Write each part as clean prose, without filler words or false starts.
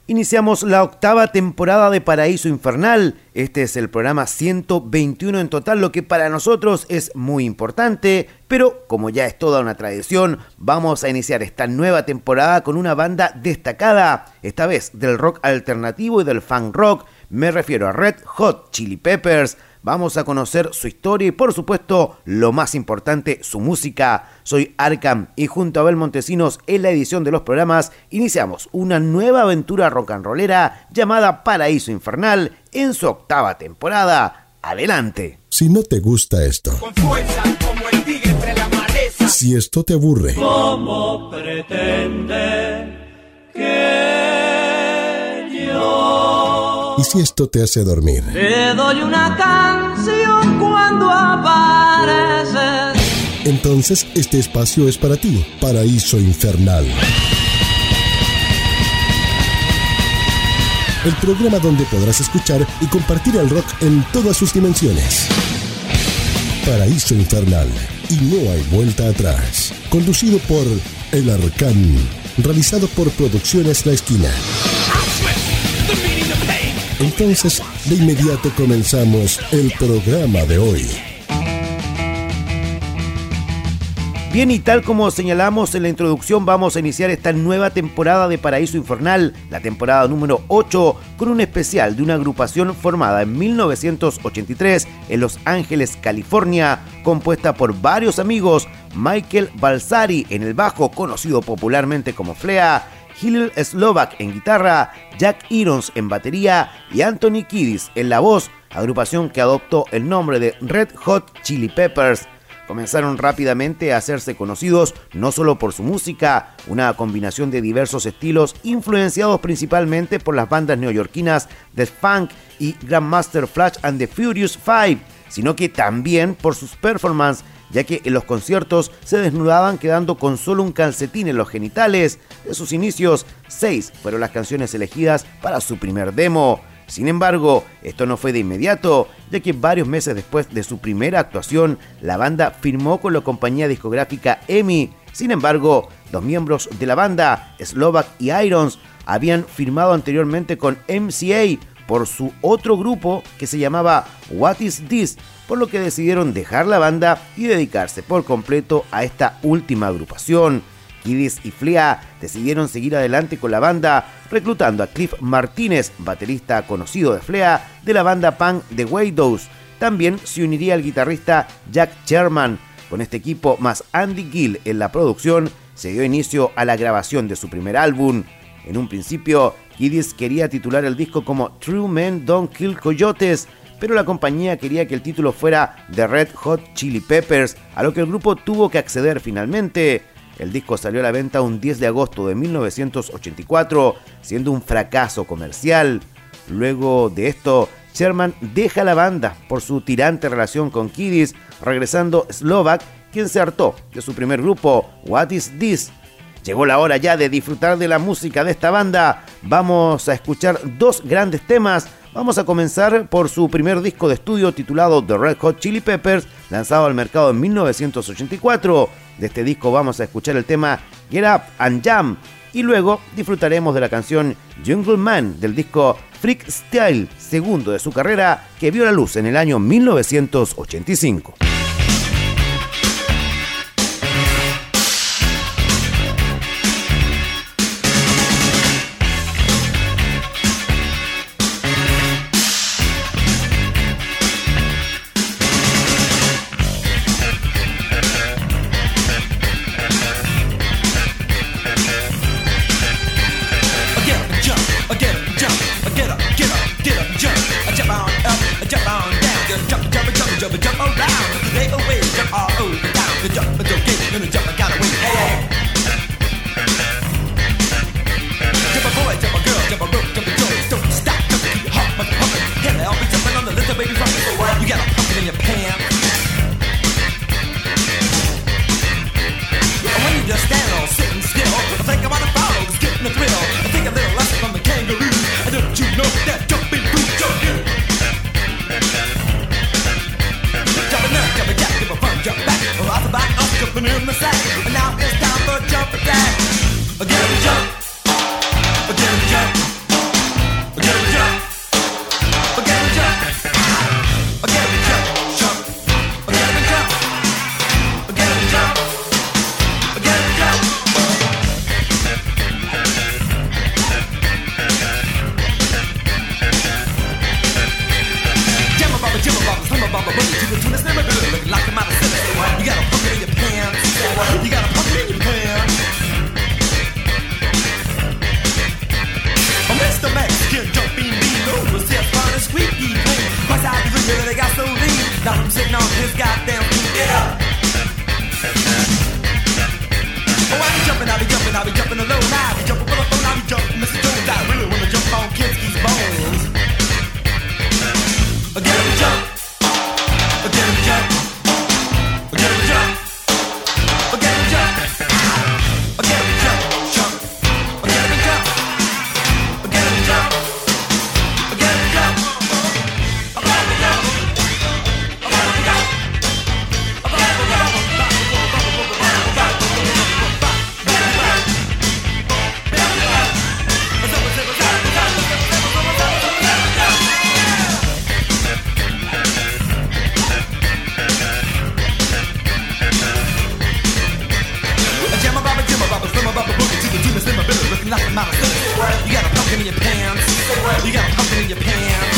Iniciamos la octava temporada de Paraíso Infernal. Este es el programa 121 en total, lo que para nosotros es muy importante. Pero como ya es toda una tradición, vamos a iniciar esta nueva temporada con una banda destacada. Esta vez del rock alternativo y del funk rock. Me refiero a Red Hot Chili Peppers. Vamos a conocer su historia y, por supuesto, lo más importante, su música. Soy Arkham y junto a Abel Montesinos en la edición de los programas iniciamos una nueva aventura rock and rollera llamada Paraíso Infernal en su octava temporada. ¡Adelante! Si no te gusta esto, con fuerza como el tigre entre la maleza. Si esto te aburre, ¿cómo pretende que yo? ¿Y si esto te hace dormir? Te doy una canción cuando apareces. Entonces este espacio es para ti, Paraíso Infernal. El programa donde podrás escuchar y compartir el rock en todas sus dimensiones. Paraíso Infernal, y no hay vuelta atrás. Conducido por El Arcán, realizado por Producciones La Esquina. Entonces, de inmediato comenzamos el programa de hoy. Bien, y tal como señalamos en la introducción, vamos a iniciar esta nueva temporada de Paraíso Infernal, la temporada número 8, con un especial de una agrupación formada en 1983 en Los Ángeles, California, compuesta por varios amigos: Michael Balsari en el bajo, conocido popularmente como Flea, Hillel Slovak en guitarra, Jack Irons en batería y Anthony Kiedis en la voz, agrupación que adoptó el nombre de Red Hot Chili Peppers. Comenzaron rápidamente a hacerse conocidos no solo por su música, una combinación de diversos estilos influenciados principalmente por las bandas neoyorquinas The Funk y Grandmaster Flash and the Furious Five, sino que también por sus performances, ya que en los conciertos se desnudaban quedando con solo un calcetín en los genitales. De sus inicios, 6 fueron las canciones elegidas para su primer demo. Sin embargo, esto no fue de inmediato, ya que varios meses después de su primera actuación, la banda firmó con la compañía discográfica EMI. Sin embargo, los miembros de la banda, Slovak y Irons, habían firmado anteriormente con MCA por su otro grupo que se llamaba What Is This, por lo que decidieron dejar la banda y dedicarse por completo a esta última agrupación. Kiedis y Flea decidieron seguir adelante con la banda, reclutando a Cliff Martínez, baterista conocido de Flea, de la banda punk The Widows. También se uniría el guitarrista Jack Sherman. Con este equipo más Andy Gill en la producción, se dio inicio a la grabación de su primer álbum. En un principio, Kiedis quería titular el disco como True Men Don't Kill Coyotes, pero la compañía quería que el título fuera The Red Hot Chili Peppers, a lo que el grupo tuvo que acceder finalmente. El disco salió a la venta un 10 de agosto de 1984, siendo un fracaso comercial. Luego de esto, Sherman deja la banda por su tirante relación con Kiedis, regresando Slovak, quien se hartó de su primer grupo, What Is This. Llegó la hora ya de disfrutar de la música de esta banda. Vamos a escuchar 2 grandes temas. Vamos a comenzar por su primer disco de estudio titulado The Red Hot Chili Peppers, lanzado al mercado en 1984. De este disco vamos a escuchar el tema Get Up and Jam y luego disfrutaremos de la canción Jungle Man del disco Freak Style, segundo de su carrera, que vio la luz en el año 1985. Jump around. jumping beat was just fun and squeaky clean. Cause I was really got so lean. Now I'm sitting on his goddamn feet. Get up! Oh, I be jumping alone. I be jumping for the phone. I be jumping Mr. Jones. I really wanna jump on Kinski's bones. Get him jump. Get him jump. Get him jump. Get him jump. Get him jump. Jump. Get him jump. Get him jump. Get him jump. Like a mouse. You got a pumpkin in your pants. You got a pumpkin in your pants.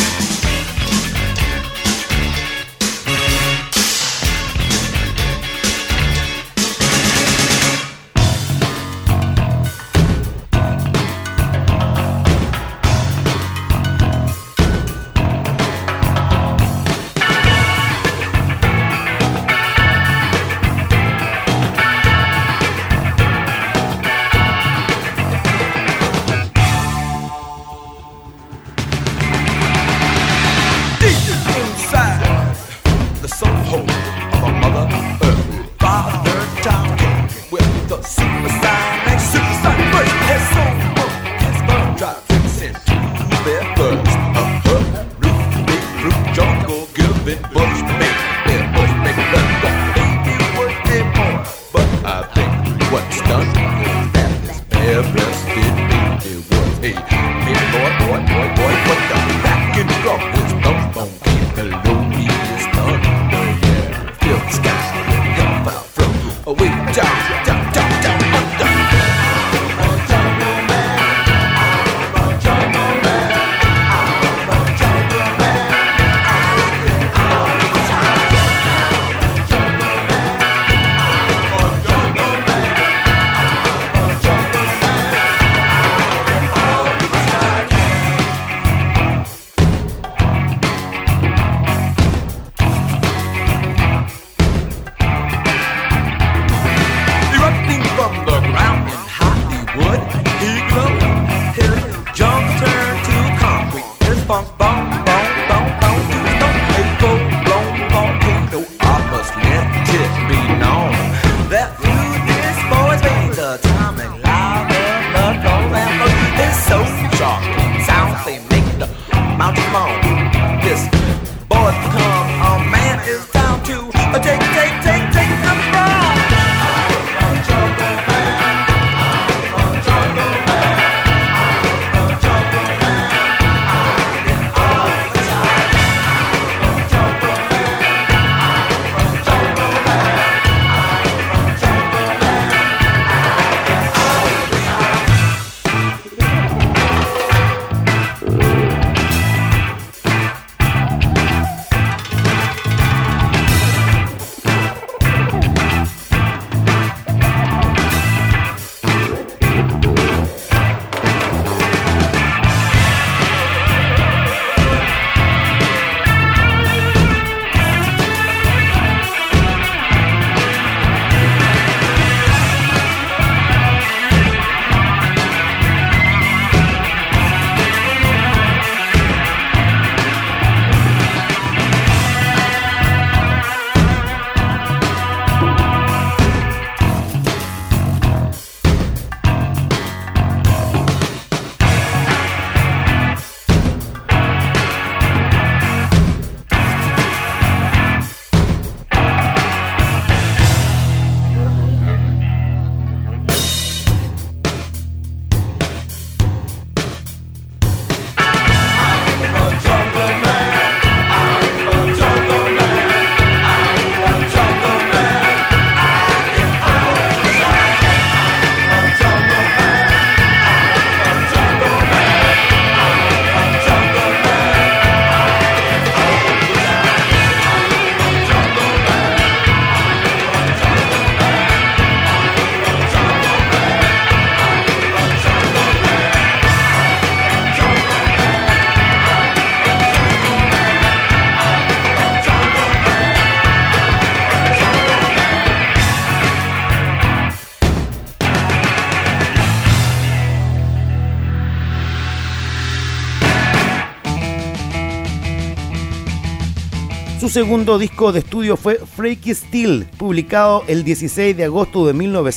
Su segundo disco de estudio fue Freaky Steel, publicado el 16 de agosto de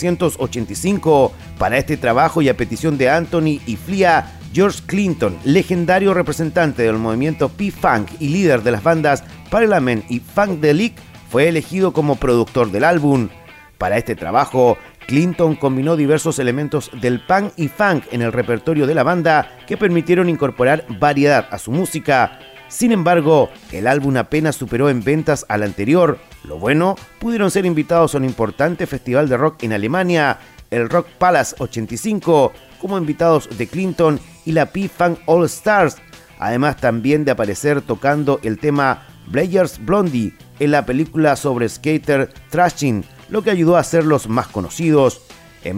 1985. Para este trabajo y a petición de Anthony y Flea, George Clinton, legendario representante del movimiento P-Funk y líder de las bandas Parliament y Funkadelic, fue elegido como productor del álbum. Para este trabajo, Clinton combinó diversos elementos del punk y funk en el repertorio de la banda que permitieron incorporar variedad a su música. Sin embargo, el álbum apenas superó en ventas al anterior. Lo bueno, pudieron ser invitados a un importante festival de rock en Alemania, el Rock Palace 85, como invitados de Clinton y la P-Funk All Stars, además también de aparecer tocando el tema Blazers Blondie en la película sobre skater Thrashing, lo que ayudó a hacerlos más conocidos. En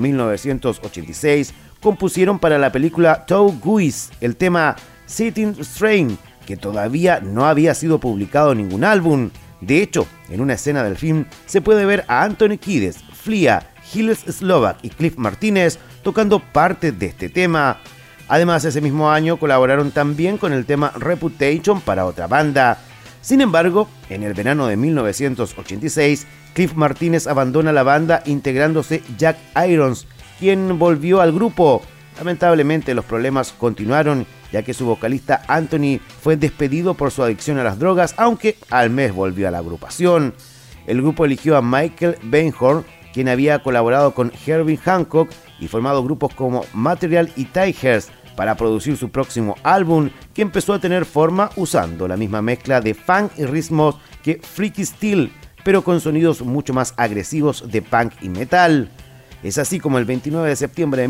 1986 compusieron para la película Toe Guys el tema Sitting Strain, que todavía no había sido publicado en ningún álbum. De hecho, en una escena del film se puede ver a Anthony Kiedis, Flea, Gilles Slovak y Cliff Martínez tocando parte de este tema. Además, ese mismo año colaboraron también con el tema Reputation para otra banda. Sin embargo, en el verano de 1986, Cliff Martínez abandona la banda integrándose Jack Irons, quien volvió al grupo. Lamentablemente los problemas continuaron, ya que su vocalista Anthony fue despedido por su adicción a las drogas, aunque al mes volvió a la agrupación. El grupo eligió a Michael Beinhorn, quien había colaborado con Herbie Hancock y formado grupos como Material y Tigers para producir su próximo álbum, que empezó a tener forma usando la misma mezcla de funk y ritmos que Freaky Steel, pero con sonidos mucho más agresivos de punk y metal. Es así como el 29 de septiembre de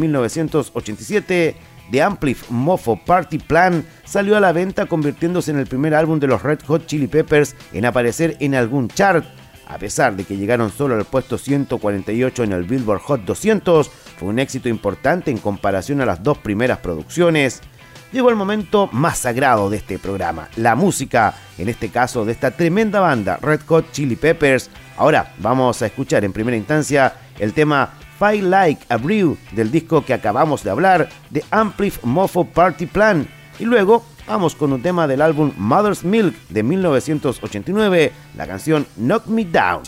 1987, The Amplif Mofo Party Plan salió a la venta, convirtiéndose en el primer álbum de los Red Hot Chili Peppers en aparecer en algún chart. A pesar de que llegaron solo al puesto 148 en el Billboard Hot 200, fue un éxito importante en comparación a las dos primeras producciones. Llegó el momento más sagrado de este programa, la música, en este caso de esta tremenda banda Red Hot Chili Peppers. Ahora vamos a escuchar en primera instancia el tema Fight Like a Brew del disco que acabamos de hablar, The Amplif Mofo Party Plan, y luego vamos con un tema del álbum Mother's Milk de 1989, la canción Knock Me Down.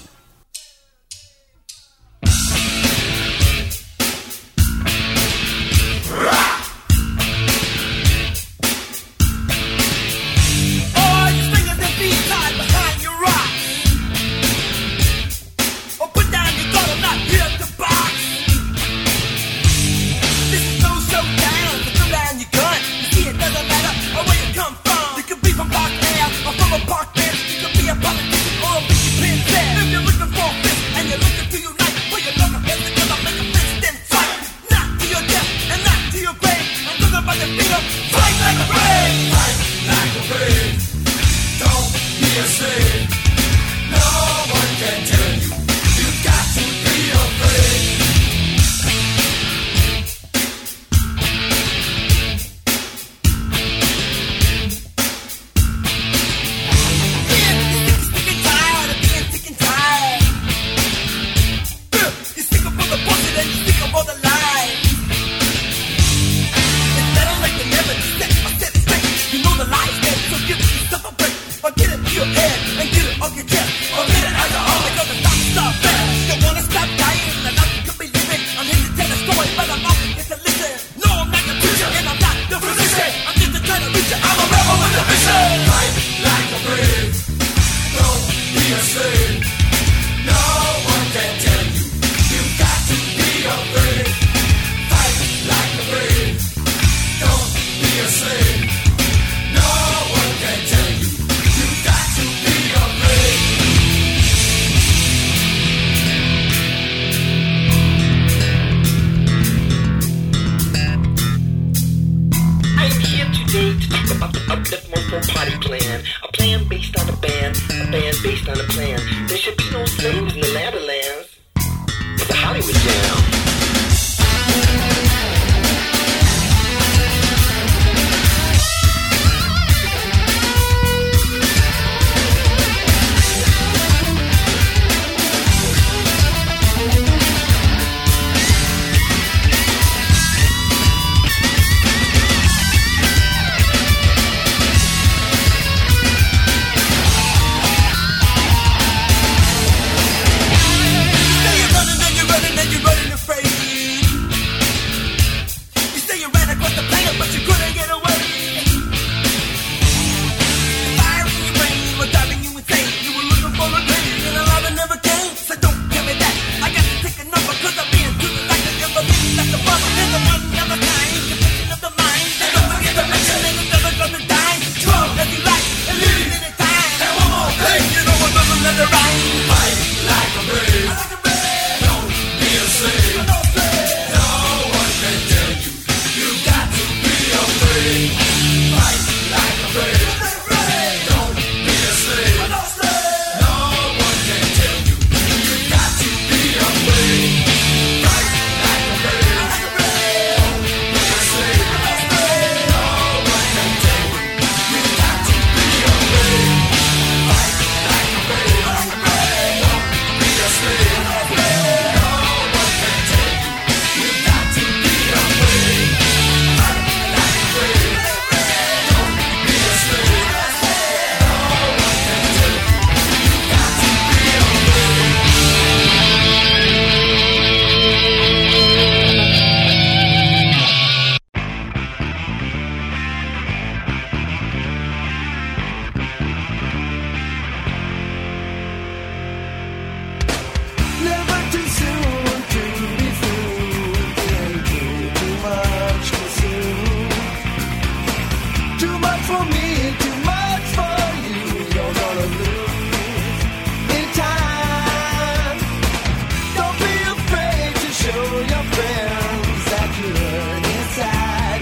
for me, too much for you. You're gonna lose in time. Don't be afraid to show your friends that you're inside.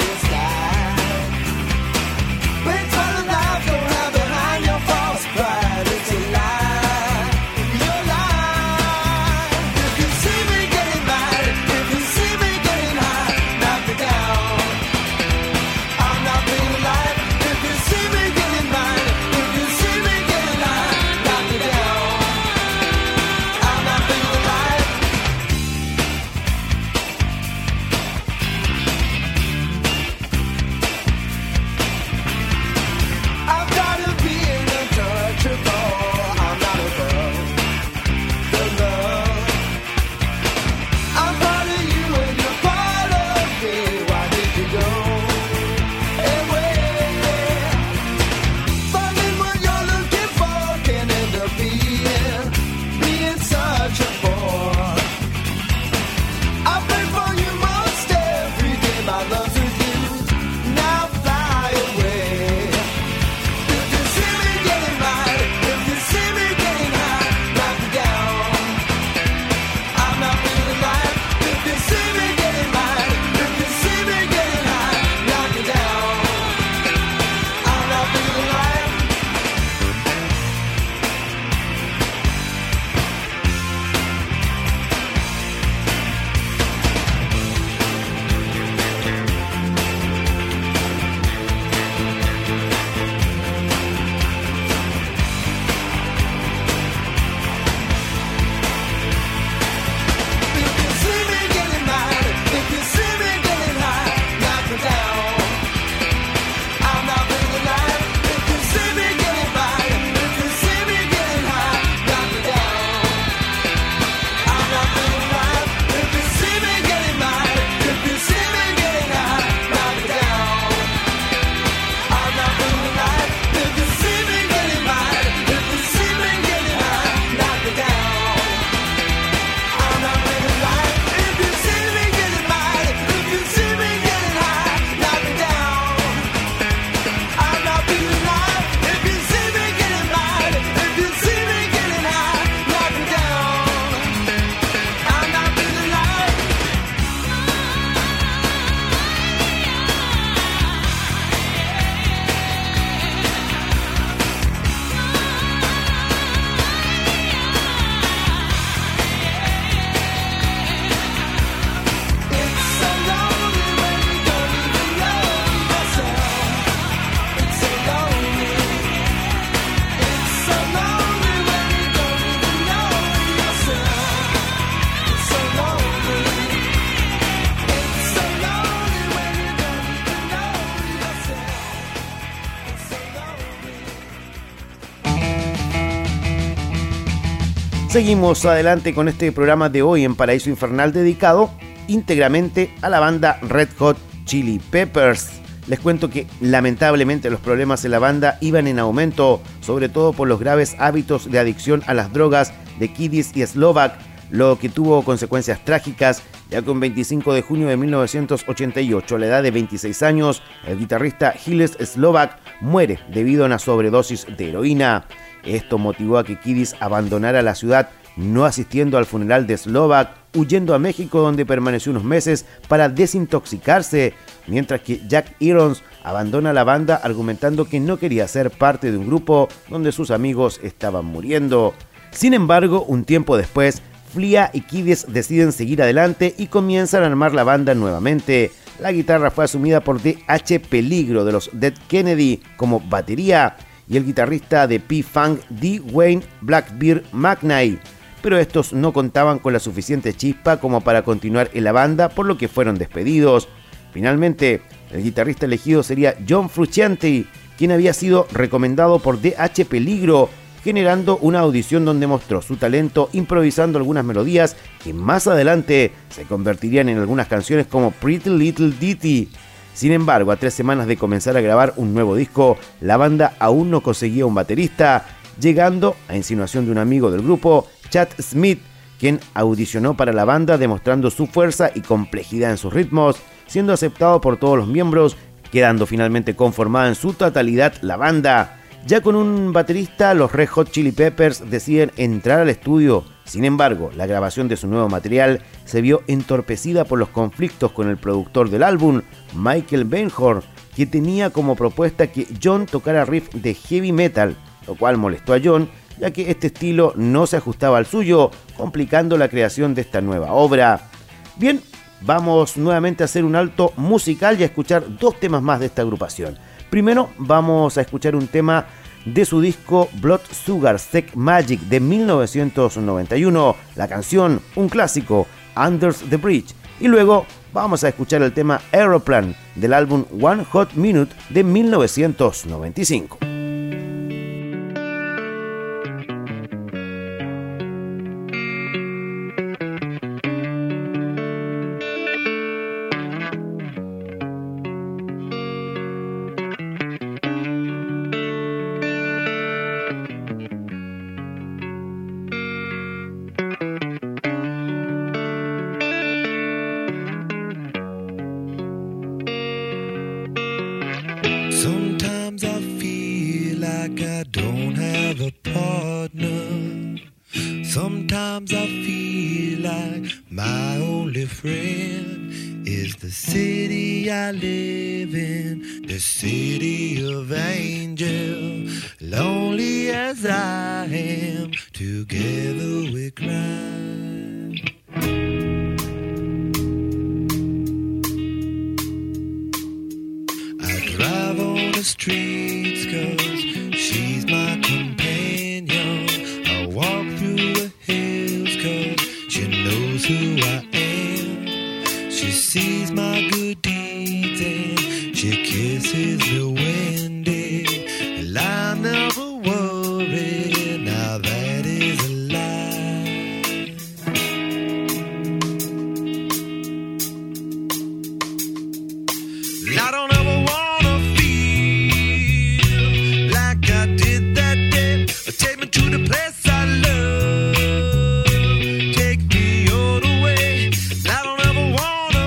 Bring fun and life, don't hide behind your false pride. It's a lie, you're lying. If you see me getting mad, if you see me getting high, knock me down. I'm not being alive. If you see me getting mad, if you see me getting high, knock me down. I'm not being alive. I've gotta be untouchable. I'm not above the love. I'm part of you and you're part of me. Why did you go away? Finding what you're looking for can end up being such a bore. I pray for you most every day. My love's with you. Now fly away. If you see me getting mad, if you see me getting high, knock me down. I'm not being alive. If you see me getting mad, if you see me getting high, knock me down. I'm not being alive. If you see me getting mad, if you see me getting high, knock me down. I'm not being alive. If you see me getting mad, if you see me getting high, knock me down. I'm not being alive. If you see me getting mad, if you see me getting high, knock me down. I'm not being alive. If you see me getting mad, if you see me getting high, knock me down. I'm not being alive. If you see me getting mad, if you see me getting high, knock me down. I'm not being alive. If you see me getting mad, if you see me getting high, knock me down. I'm not being alive. It's so lonely when you don't even know yourself. It's so lonely. It's so lonely when you don't even know yourself. It's so lonely. It's so lonely when you don't even know yourself. It's so lonely. Seguimos adelante con este programa de hoy en Paraíso Infernal dedicado íntegramente a la banda Red Hot Chili Peppers. Les cuento que lamentablemente los problemas en la banda iban en aumento, sobre todo por los graves hábitos de adicción a las drogas de Kiddis y Slovak, lo que tuvo consecuencias trágicas, ya que un 25 de junio de 1988, a la edad de 26 años, el guitarrista Gilles Slovak muere debido a una sobredosis de heroína. Esto motivó a que Kiddis abandonara la ciudad, no asistiendo al funeral de Slovak, huyendo a México, donde permaneció unos meses para desintoxicarse, mientras que Jack Irons abandona la banda argumentando que no quería ser parte de un grupo donde sus amigos estaban muriendo. Sin embargo, un tiempo después, Flea y Kiddis deciden seguir adelante y comienzan a armar la banda nuevamente. La guitarra fue asumida por D.H. Peligro de los Dead Kennedy como batería y el guitarrista de P-Funk Dwayne Blackbeard McKnight, pero estos no contaban con la suficiente chispa como para continuar en la banda, por lo que fueron despedidos. Finalmente, el guitarrista elegido sería John Frusciante, quien había sido recomendado por D.H. Peligro, generando una audición donde mostró su talento improvisando algunas melodías que más adelante se convertirían en algunas canciones como Pretty Little Ditty. Sin embargo, a 3 semanas de comenzar a grabar un nuevo disco, la banda aún no conseguía un baterista, llegando a insinuación de un amigo del grupo, Chad Smith, quien audicionó para la banda demostrando su fuerza y complejidad en sus ritmos, siendo aceptado por todos los miembros quedando finalmente conformada en su totalidad la banda. Ya con un baterista, los Red Hot Chili Peppers deciden entrar al estudio. Sin embargo, la grabación de su nuevo material se vio entorpecida por los conflictos con el productor del álbum, Michael Beinhorn, que tenía como propuesta que John tocara riff de heavy metal, lo cual molestó a John, ya que este estilo no se ajustaba al suyo, complicando la creación de esta nueva obra. Bien, vamos nuevamente a hacer un alto musical y a escuchar dos temas más de esta agrupación. Primero vamos a escuchar un tema de su disco Blood Sugar Sex Magik de 1991, la canción, un clásico, Under the Bridge, y luego vamos a escuchar el tema Aeroplane del álbum One Hot Minute de 1995. Sometimes I feel like I don't have a partner. Sometimes I feel like my only friend is the city I live in, the city of angels. Lonely as I am, together we cry. Drive on the streets 'cause she's my companion. I walk through the hills 'cause she knows who I am. She sees my good deeds and she kisses me windy. And I never worry, now that is a lie. I don't ever want take me to the place I love. Take me all the way. I don't ever wanna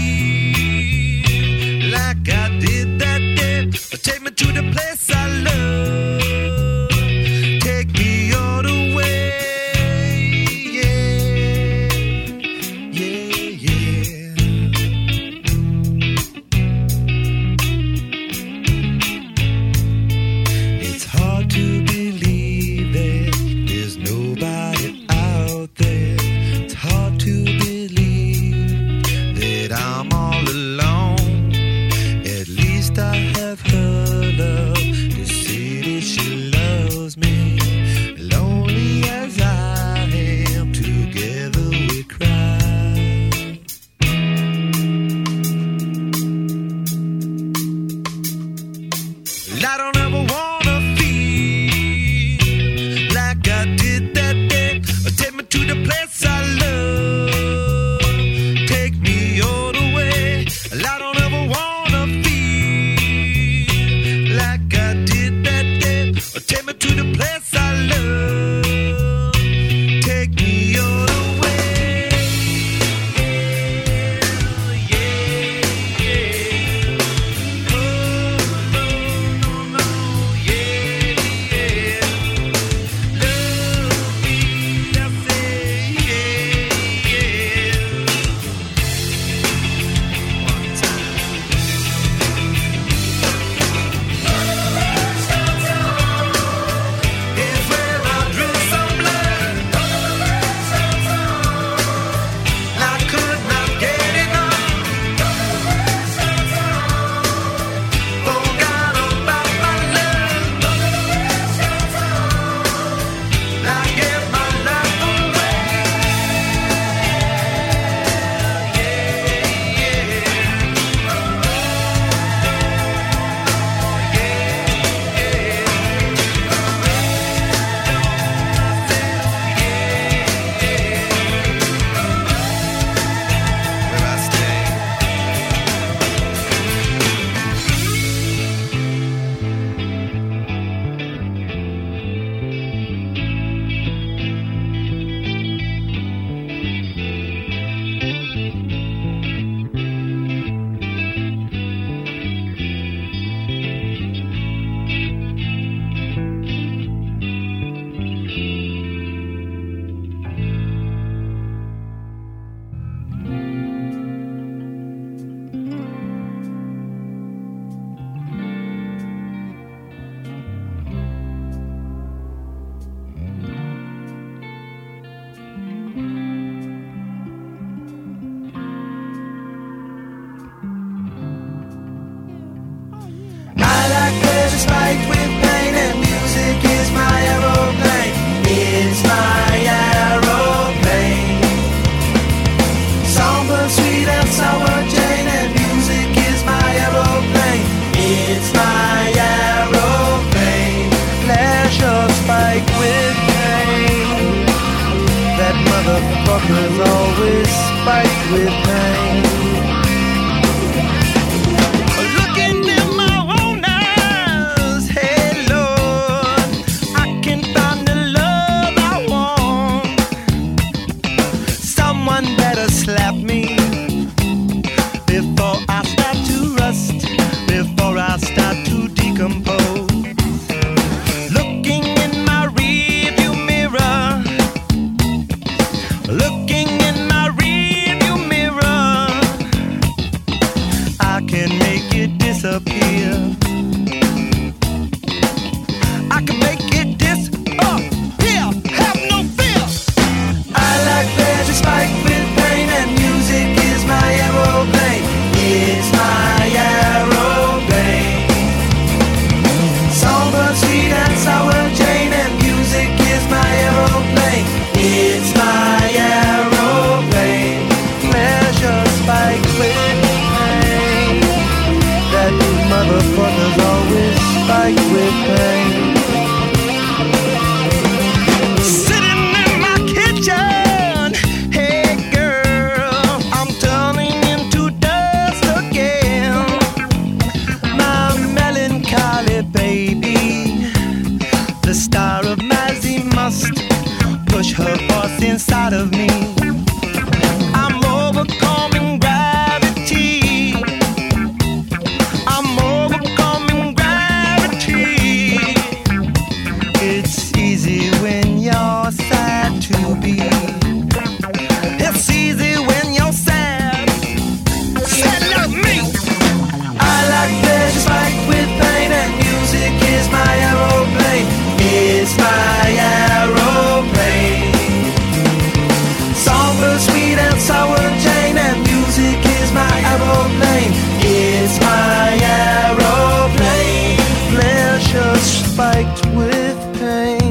feel like I did that day. Take me to the place I love. Take me all the way. Yeah, yeah, yeah. It's hard to believe there's nobody out there. It's hard to believe that I'm all alone. At least I have her love. The city, she loves me. Lonely as I am, together we cry. I don't ever wanna feel like I did that day. Take me to the place I love. Take me all the way. I don't ever wanna feel like I did that day. Take me to the place I love. Take me all the way. Yeah, yeah, yeah. Oh, no, no, no. father's always spiked with pain. Looking in my own eyes, hey Lord, I can find the love I want. Someone better slap me before I start to rust, before I start to decompose. Looking in my rearview mirror, looking in my rearview mirror, I can make it disappear. I can make it disappear. Have no fear. I like pleasure spiked with pain, and music is my aeroplane. It's my aeroplane. Songbird, sweet and sour Jane, and music is my aeroplane. It's my aeroplane. Pleasure spiked with pain. That motherfucker's always spiked with pain. Sitting in my kitchen, hey girl, I'm turning into dust again. My melancholy baby, the star of Mazzy must push her voice inside of me. I'm overcoming gravity. I'm overcoming gravity. It's easy when you're sad to be. It's easy when you're sad. Sad like me. I like pleasure spiked with pain, and music is my aeroplane. It's my aeroplane. Songbird, sweet and sour Jane, and music is my aeroplane. It's my aeroplane. Pleasure spiked with pain.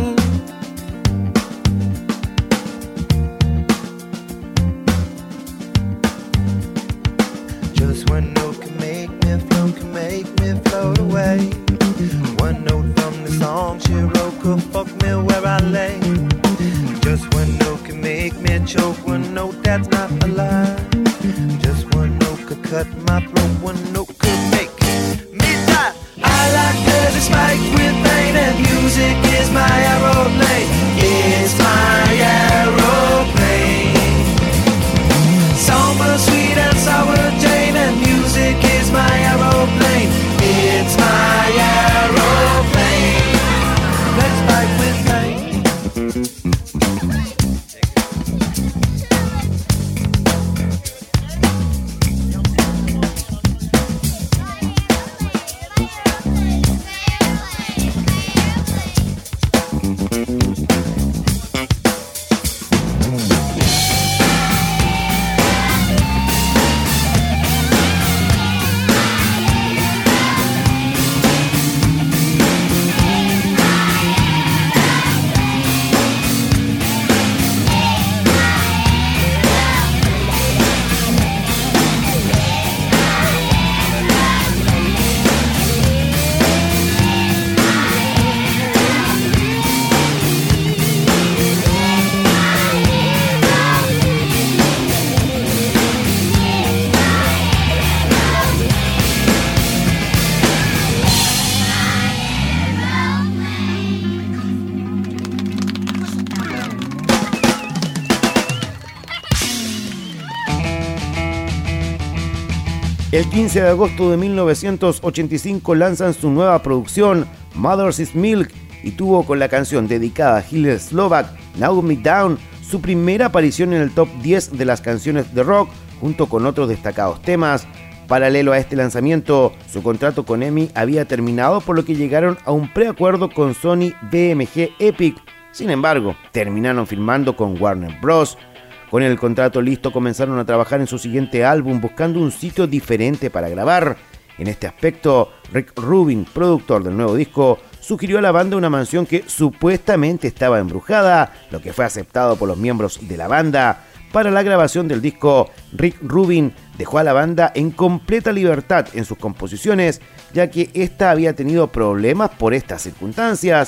Just one note can make me float away. One note from the song she wrote could fuck me where I lay. Just one note can make me choke, one note that's not a lie. Just one note could cut my throat, one note could make me die. I like pleasure spiked with pain, and music is my aeroplane. It's my aeroplane. Songbird, sweet and sour Jane, and music is my aeroplane. It's my aeroplane. Let's fight with pain. El 15 de agosto de 1985 lanzan su nueva producción, Mother's is Milk, y tuvo con la canción dedicada a Hilde Slovak, Now Me Down, su primera aparición en el top 10 de las canciones de rock, junto con otros destacados temas. Paralelo a este lanzamiento, su contrato con EMI había terminado, por lo que llegaron a un preacuerdo con Sony BMG Epic. Sin embargo, terminaron firmando con Warner Bros. Con el contrato listo, comenzaron a trabajar en su siguiente álbum, buscando un sitio diferente para grabar. En este aspecto, Rick Rubin, productor del nuevo disco, sugirió a la banda una mansión que supuestamente estaba embrujada, lo que fue aceptado por los miembros de la banda. Para la grabación del disco, Rick Rubin dejó a la banda en completa libertad en sus composiciones, ya que esta había tenido problemas por estas circunstancias.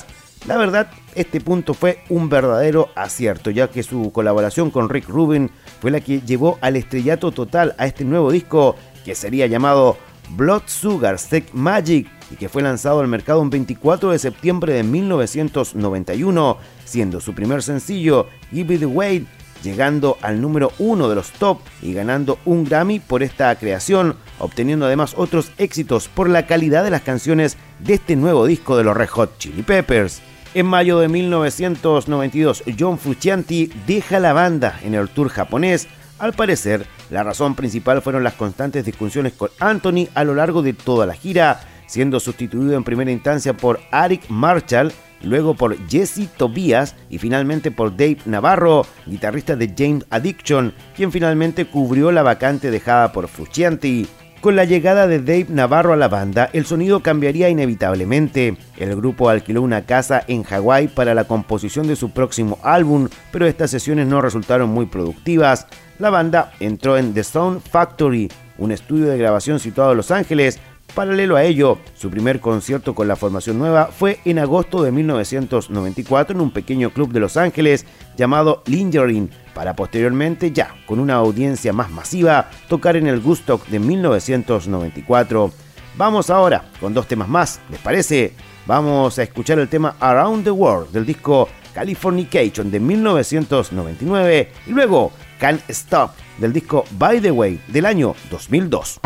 La verdad, este punto fue un verdadero acierto, ya que su colaboración con Rick Rubin fue la que llevó al estrellato total a este nuevo disco, que sería llamado Blood Sugar Sex Magik, y que fue lanzado al mercado el 24 de septiembre de 1991, siendo su primer sencillo Give It Away, llegando al número 1 de los top y ganando un Grammy por esta creación, obteniendo además otros éxitos por la calidad de las canciones de este nuevo disco de los Red Hot Chili Peppers. En mayo de 1992, John Frusciante deja la banda en el tour japonés. Al parecer, la razón principal fueron las constantes discusiones con Anthony a lo largo de toda la gira, siendo sustituido en primera instancia por Eric Marshall, luego por Jesse Tobias y finalmente por Dave Navarro, guitarrista de James Addiction, quien finalmente cubrió la vacante dejada por Frusciante. Con la llegada de Dave Navarro a la banda, el sonido cambiaría inevitablemente. El grupo alquiló una casa en Hawái para la composición de su próximo álbum, pero estas sesiones no resultaron muy productivas. La banda entró en The Sound Factory, un estudio de grabación situado en Los Ángeles. Paralelo a ello, su primer concierto con la formación nueva fue en agosto de 1994 en un pequeño club de Los Ángeles llamado Lingering, para posteriormente, ya con una audiencia más masiva, tocar en el Woodstock de 1994. Vamos ahora con dos temas más, ¿les parece? Vamos a escuchar el tema Around the World del disco Californication de 1999 y luego Can't Stop del disco By the Way del año 2002.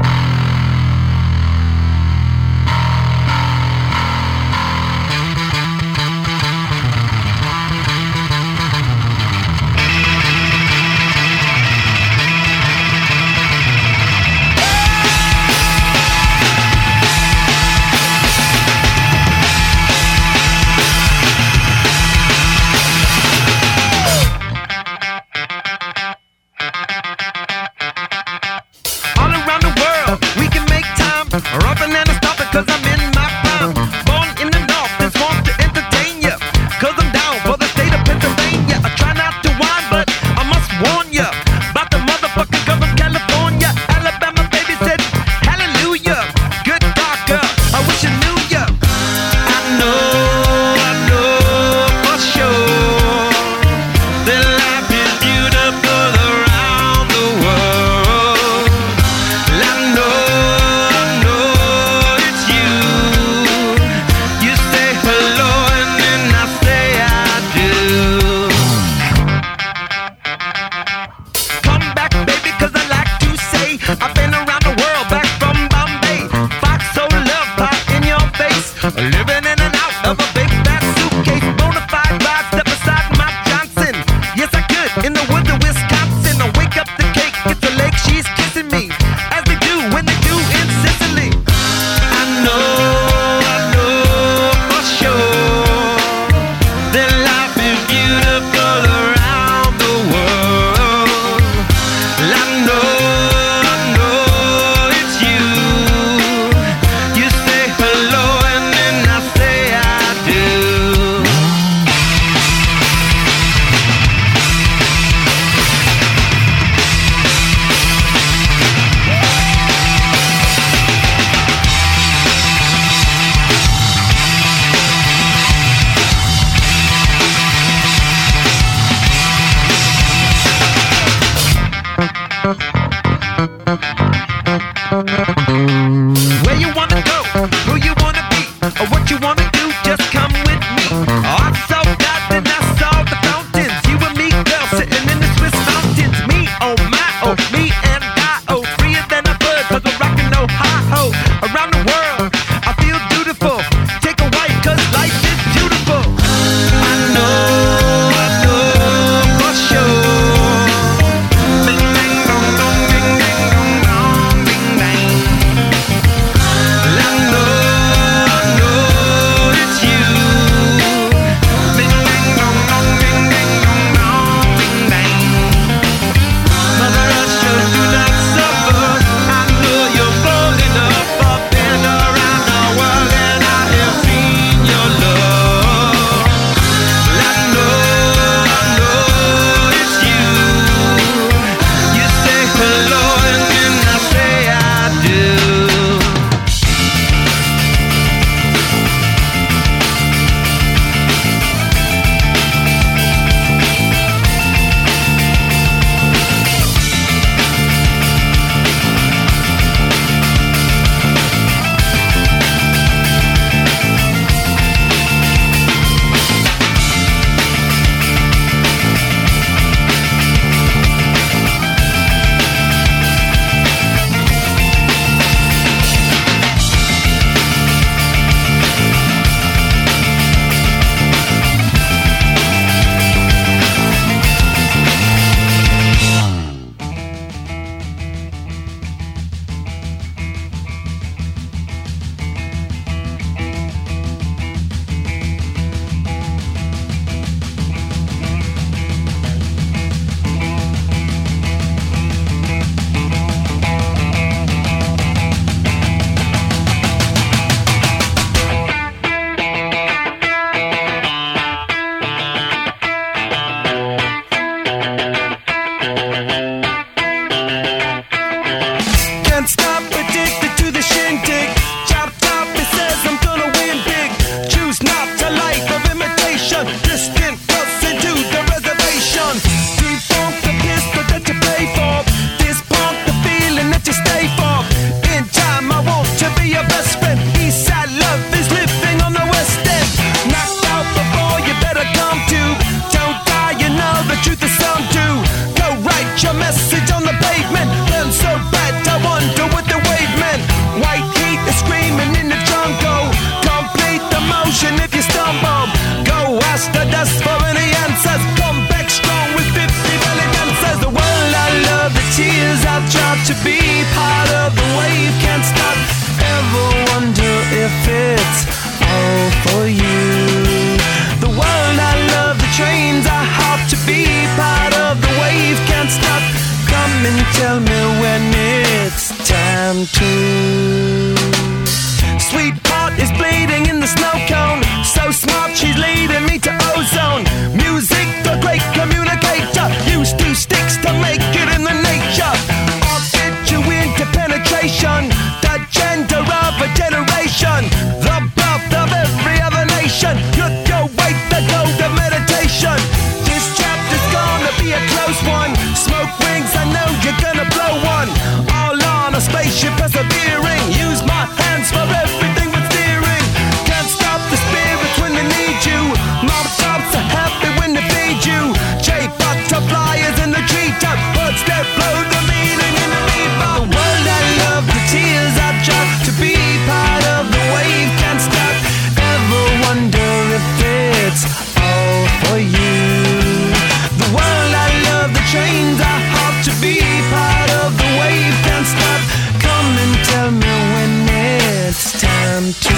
snow cone. So smart, she's leading me to ozone. Music, the great communicator. Use two sticks to make it in the nature. I'll get you into penetration. The gender of a generation. The birth of every other nation. Look your way, the gold of meditation. This chapter's gonna be a close one. Smoke rings, I know you're gonna blow one. All on a spaceship persevering. Use my hands for everything but steering. Can't stop the spirits when they need you. Mob tops are happy when they feed you. J butterflies in the treetop. Birds that blow the meaning in the reaper. The world I love, the tears I drop. To be part of the wave can't stop. Ever wonder if it's all for you? The world I love, the trains I hop. To be part of the wave can't stop. Come and tell me when it's time to.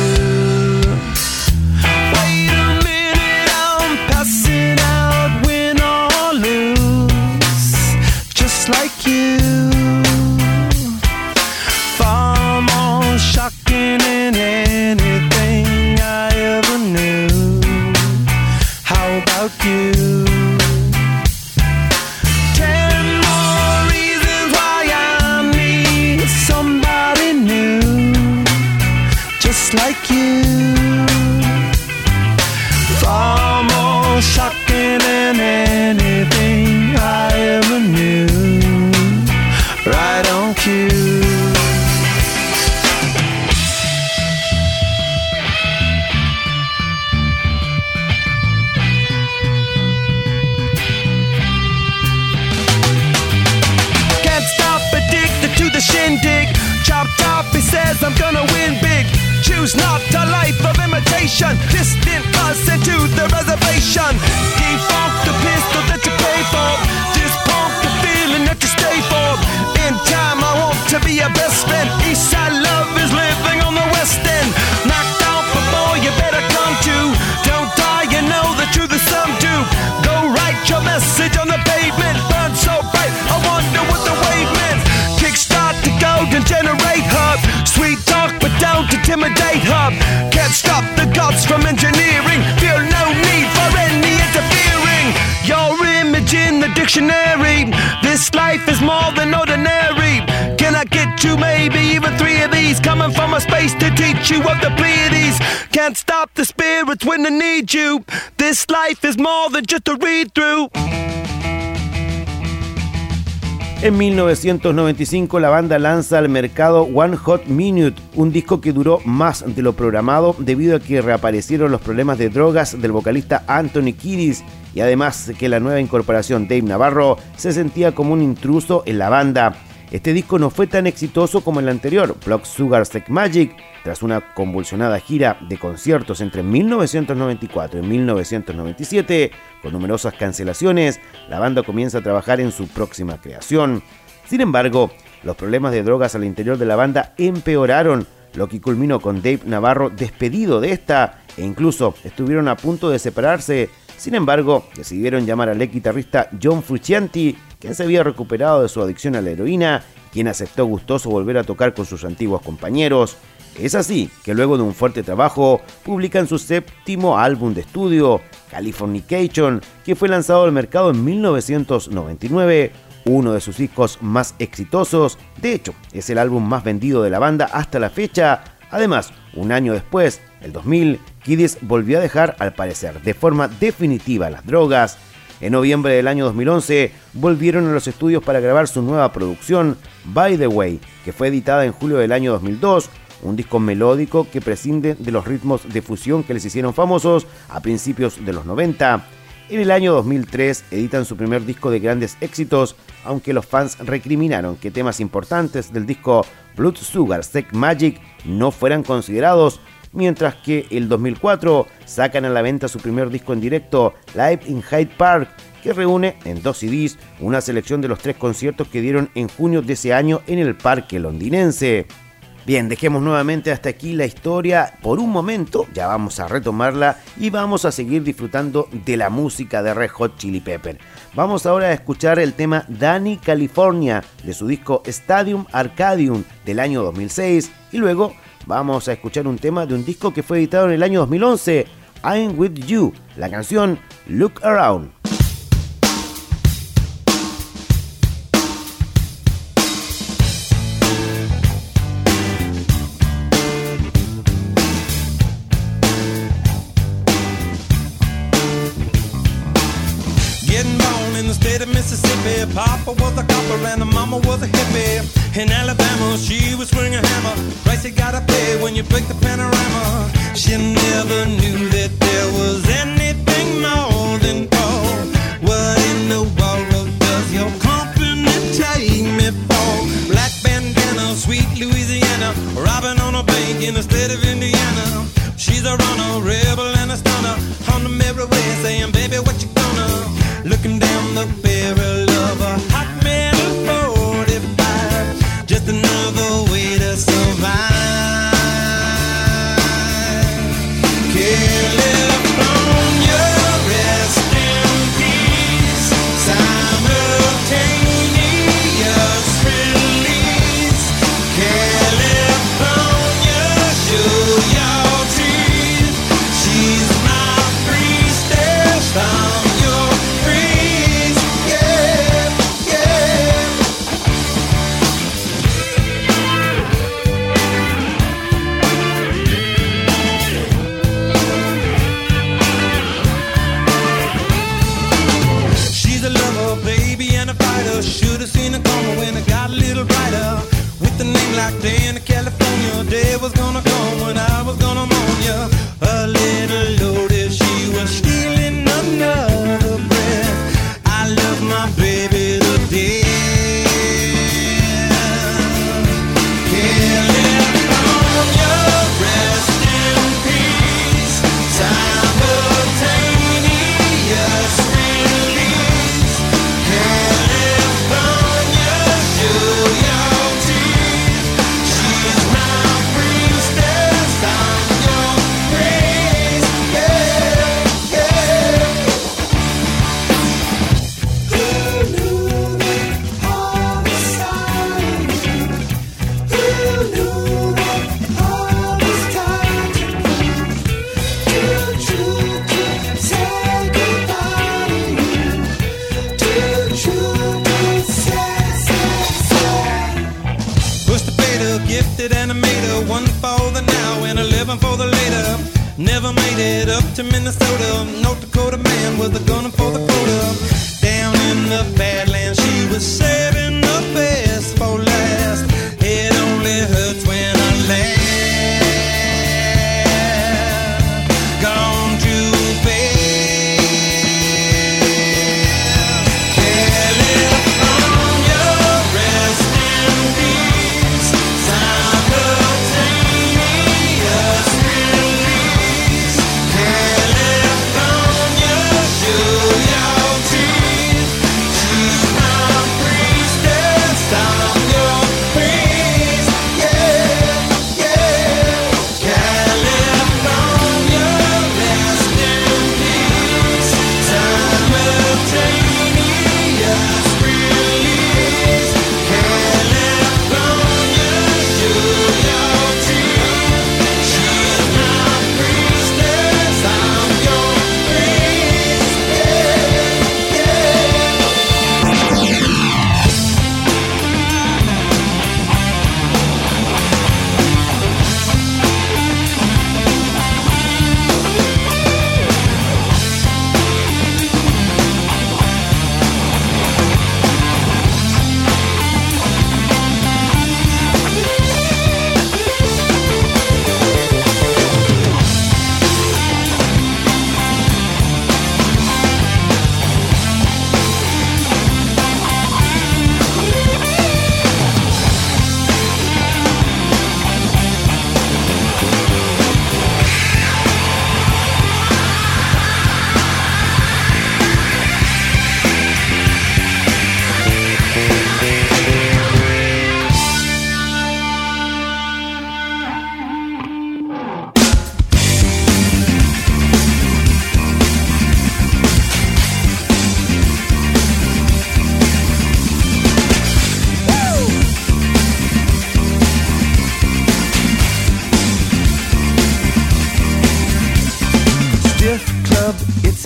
Wait a minute, I'm passing out, win or lose, just like you. Far more shocking than anything I ever knew. How about you? 10 more reasons why I need somebody new, just like you. Far more shocking than anything I ever knew. Right on cue. Can't stop, addicted to the shindig. Chopped off, he says I'm gonna win big. Choose not a life of imitation. Distant us into the reservation. Defunct the pistol that you pay for. Dispunk the feeling that you stay for. In time I want to be your best friend. Eastside love is living on the west end. Knocked out before you better come to. Don't die, you know the truth is some do. Go write your message on the pavement. Burn so bright, I wonder what the wave meant. Kickstart the golden generate hub. Sweet talk but don't intimidate hub. Can't stop the gods from engineering. Feel no need for any interfering. Your image in the dictionary. This life is more than ordinary. Can I get you maybe even 3 of these? Coming from a space to teach you of the Pleiades. Can't stop the spirits when they need you. This life is more than just a read through. En 1995 la banda lanza al mercado One Hot Minute, un disco que duró más de lo programado debido a que reaparecieron los problemas de drogas del vocalista Anthony Kiedis y además que la nueva incorporación Dave Navarro se sentía como un intruso en la banda. Este disco no fue tan exitoso como el anterior, Blood Sugar Sex Magik. Tras una convulsionada gira de conciertos entre 1994 y 1997, con numerosas cancelaciones, la banda comienza a trabajar en su próxima creación. Sin embargo, los problemas de drogas al interior de la banda empeoraron, lo que culminó con Dave Navarro despedido de esta e incluso estuvieron a punto de separarse. Sin embargo, decidieron llamar al ex guitarrista John Frusciante, quien se había recuperado de su adicción a la heroína, quien aceptó gustoso volver a tocar con sus antiguos compañeros. Es así que luego de un fuerte trabajo, publican su séptimo álbum de estudio, Californication, que fue lanzado al mercado en 1999, uno de sus discos más exitosos. De hecho, es el álbum más vendido de la banda hasta la fecha. Además, un año después, el 2000, Kiedis volvió a dejar, al parecer, de forma definitiva las drogas. En noviembre del año 2011, volvieron a los estudios para grabar su nueva producción, By the Way, que fue editada en julio del año 2002, un disco melódico que prescinde de los ritmos de fusión que les hicieron famosos a principios de los 90. En el año 2003 editan su primer disco de grandes éxitos, aunque los fans recriminaron que temas importantes del disco Blood Sugar Sex Magik no fueran considerados, mientras que el 2004 sacan a la venta su primer disco en directo, Live in Hyde Park, que reúne en 2 CDs una selección de los 3 conciertos que dieron en junio de ese año en el parque londinense. Bien, dejemos nuevamente hasta aquí la historia por un momento, ya vamos a retomarla y vamos a seguir disfrutando de la música de Red Hot Chili Pepper. Vamos ahora a escuchar el tema Danny California de su disco Stadium Arcadium del año 2006 y luego vamos a escuchar un tema de un disco que fue editado en el año 2011, I'm With You, la canción Look Around. Getting born in the state of Mississippi. Papa was a copper and the mama was a hippie. In Alabama, she was swinging a hammer. Price you gotta pay when you break the panorama. She never knew that there was anything more than gold. What in the world does your company take me for? Black bandana, sweet Louisiana, robbing on a bank in the state of Indiana. She's a runner, rebel and a stunner. On the merry way saying, baby, what you gonna? Looking down the barrel of a hot metal 45, just another way to survive. California, rest in peace. Simultaneous release. California, show your teeth. She's my priestess. I'm your priest. Yeah, yeah. She's a lover, baby, and a fighter. Should've seen her coming when it got a little brighter. With a name like Diana, California, day was gonna come when I was gonna mourn ya. A little loaded, she was stealing another breath. I love my baby to death. California, rest in peace. Simultaneous release. California, show your teeth. She's my priestess. I'm your priest. Yeah, yeah. Who knew that all was time? Who knew that all was time to say goodbye to you? Push the fader, gifted animator, one for the now and 11 for the later. Never made it up to Minnesota. North Dakota man was a gunner for the quota. Down in the Badlands, she was saving the best for last. It only hurts when I laugh. Gone too fast. California, rest in peace. Simultaneous release. California, show your teeth. She's my priestess. I'm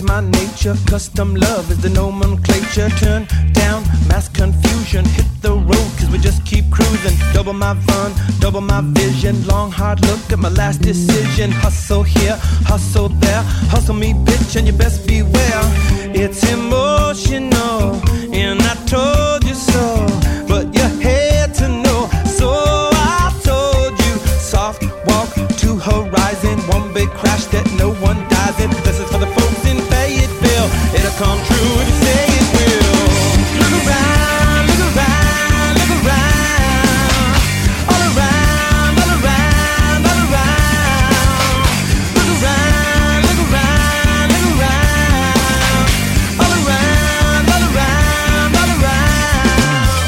It's my nature, custom love is the nomenclature. Turn down mass confusion, hit the road cause we just keep cruising. Double my fun, double my vision. Long hard look at my last decision. Hustle here, hustle there, hustle me bitch and you best beware. It's emotional and I told you so, but you had to know, so I told you. Soft walk to horizon, one big crash that no one dies in. This is for the folks in Fayetteville, it'll come true if you say it will. Look around, look around, look around. All around, all around, all around. Look around, look around, look around. All around, all around, all around.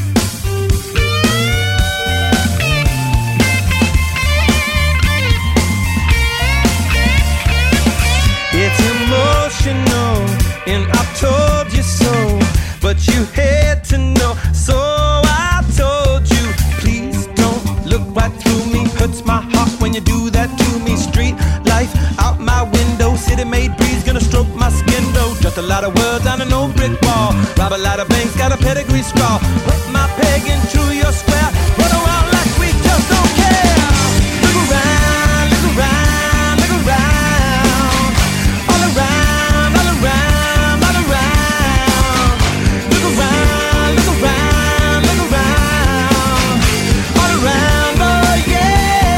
It's emotional, and I told you so, but you had to know, so I told you. Please don't look right through me, hurts my heart when you do that to me. Street life out my window, city-made breeze gonna stroke my skin though. Just a lot of words on an old brick wall, rob a lot of banks, got a pedigree scrawl. Put my peg into your square, run around like we just don't care. Look around, look around, look around. All around, all around, all around. Look around, look around, look around. All around, oh yeah.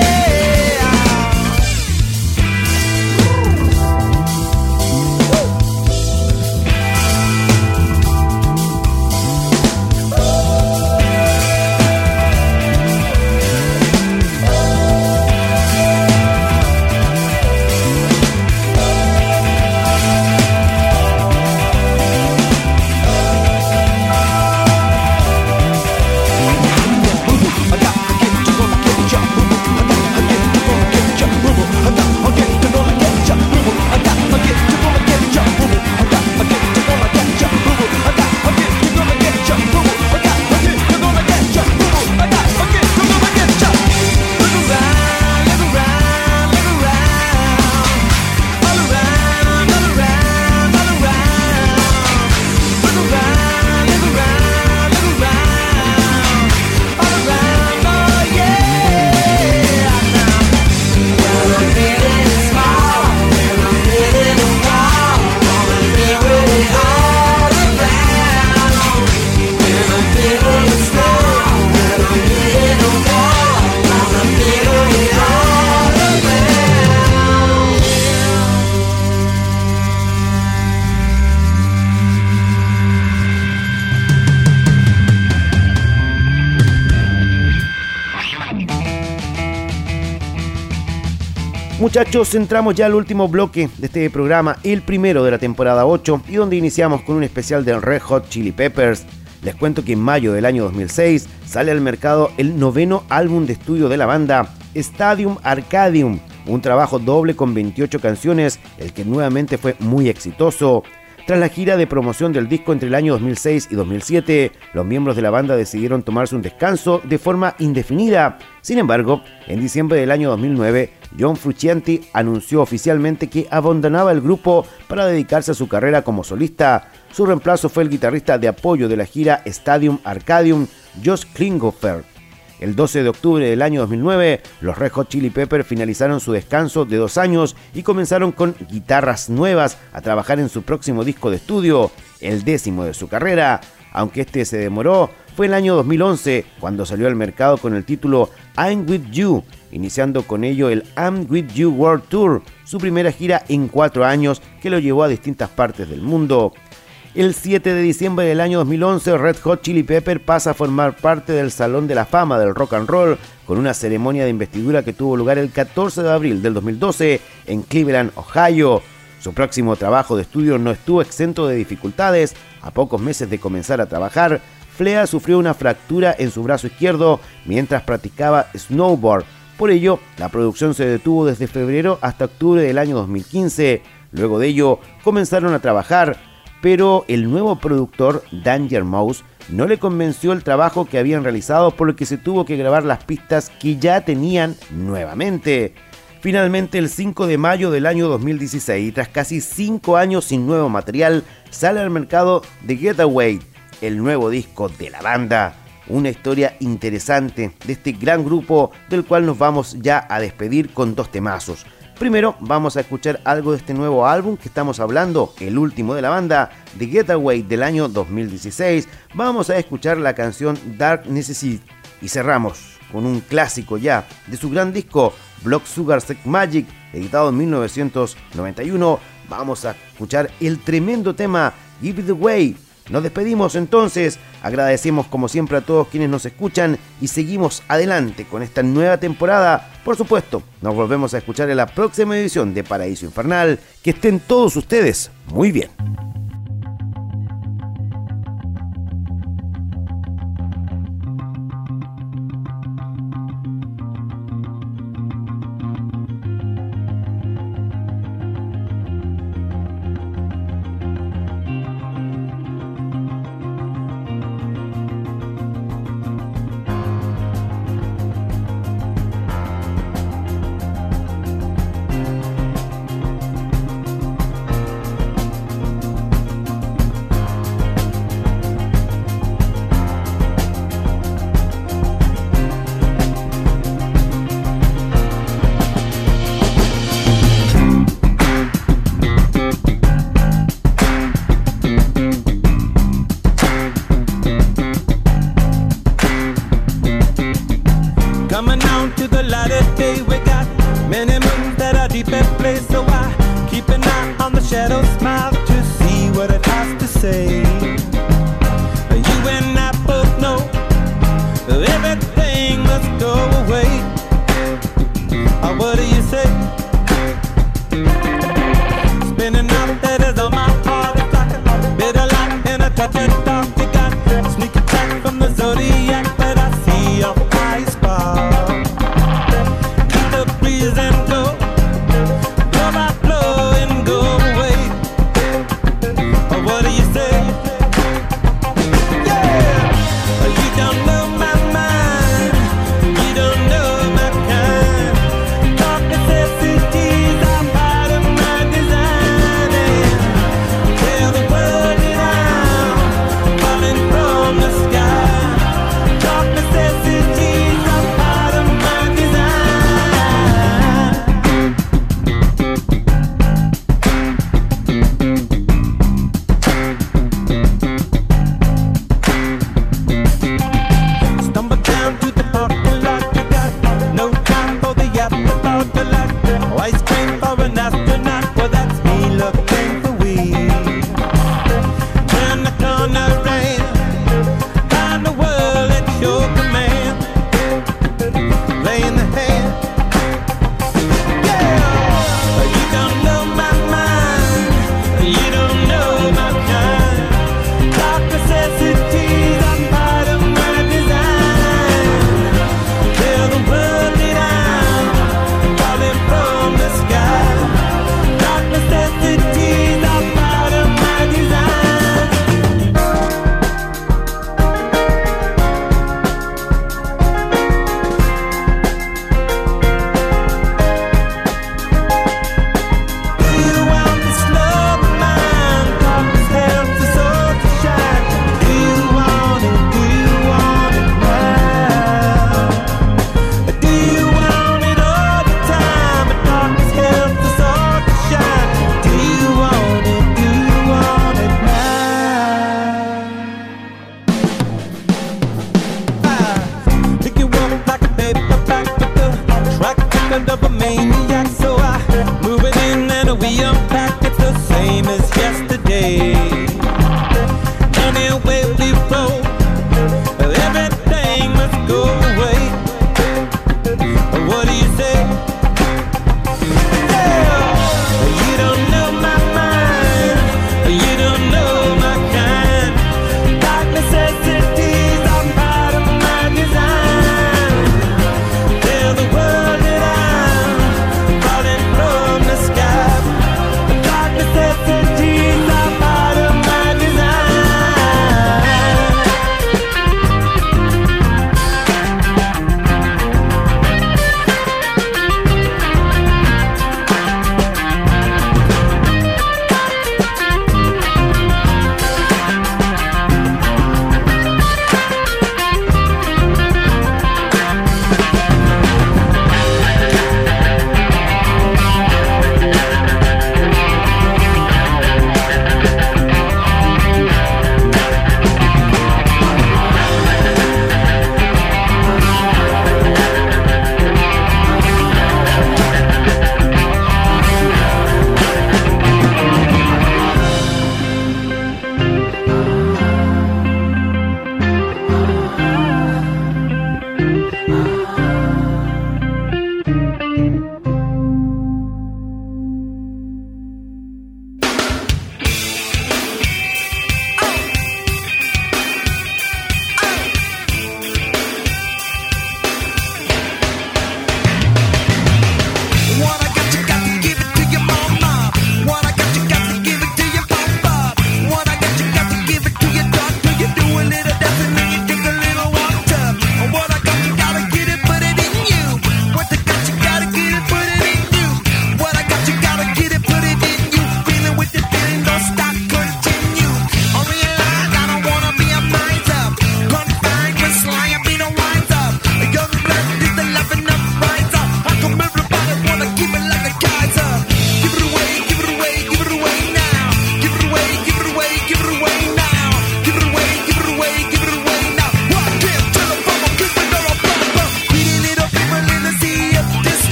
Muchachos, entramos ya al último bloque de este programa, el primero de la temporada 8, y donde iniciamos con un especial de Red Hot Chili Peppers. Les cuento que en mayo del año 2006 sale al mercado el noveno álbum de estudio de la banda, Stadium Arcadium, un trabajo doble con 28 canciones, el que nuevamente fue muy exitoso. Tras la gira de promoción del disco entre el año 2006 y 2007, los miembros de la banda decidieron tomarse un descanso de forma indefinida. Sin embargo, en diciembre del año 2009, John Frusciante anunció oficialmente que abandonaba el grupo para dedicarse a su carrera como solista. Su reemplazo fue el guitarrista de apoyo de la gira Stadium Arcadium, Josh Klinghoffer. El 12 de octubre del año 2009, los Red Hot Chili Peppers finalizaron su descanso de 2 años y comenzaron con guitarras nuevas a trabajar en su próximo disco de estudio, el 10º de su carrera. Aunque este se demoró, fue el año 2011 cuando salió al mercado con el título I'm With You, iniciando con ello el I'm With You World Tour, su primera gira en 4 años que lo llevó a distintas partes del mundo. El 7 de diciembre del año 2011, Red Hot Chili Peppers pasa a formar parte del Salón de la Fama del Rock and Roll con una ceremonia de investidura que tuvo lugar el 14 de abril del 2012 en Cleveland, Ohio. Su próximo trabajo de estudio no estuvo exento de dificultades. A pocos meses de comenzar a trabajar, Flea sufrió una fractura en su brazo izquierdo mientras practicaba snowboard. Por ello, la producción se detuvo desde febrero hasta octubre del año 2015. Luego de ello, comenzaron a trabajar, pero el nuevo productor, Danger Mouse, no le convenció el trabajo que habían realizado, por lo que se tuvo que grabar las pistas que ya tenían nuevamente. Finalmente, el 5 de mayo del año 2016, y tras casi 5 años sin nuevo material, sale al mercado The Getaway, el nuevo disco de la banda. Una historia interesante de este gran grupo del cual nos vamos ya a despedir con 2 temazos. Primero vamos a escuchar algo de este nuevo álbum que estamos hablando, el último de la banda, The Getaway del año 2016. Vamos a escuchar la canción Dark Necessity y cerramos con un clásico ya de su gran disco Blood Sugar Sex Magik, editado en 1991. Vamos a escuchar el tremendo tema Give It Away. Nos despedimos entonces, agradecemos como siempre a todos quienes nos escuchan y seguimos adelante con esta nueva temporada. Por supuesto, nos volvemos a escuchar en la próxima edición de Paraíso Infernal. Que estén todos ustedes muy bien. Coming down to the light of day, we got many moons that are deep in place. So I keep an eye on the shadow smile to see what it has to say. You and I both know everything must go away. What do you say? Spinning out that is on my heart. It's like a bit of light and a touch of dark. You got sneak attack from the zodiac, but I see your eyes spark. Keep the breeze and go, blow by blow and go away. What do you say? Yeah, you don't know my mind, you don't know my kind. Dark necessities are part of my design. And tell the world that I'm falling from the sky. Dark necessities are part of my design. Stumble down to the parking lot. You got no time for the afterthought. The light, ice cream for an astronaut. Well, that's me looking for weed. Turn the corner and find the world at your command. Playing the hand. Yeah, you don't know my mind, you don't know my kind. Dark necessities are part of my design. Tell the world that I'm falling from the sky.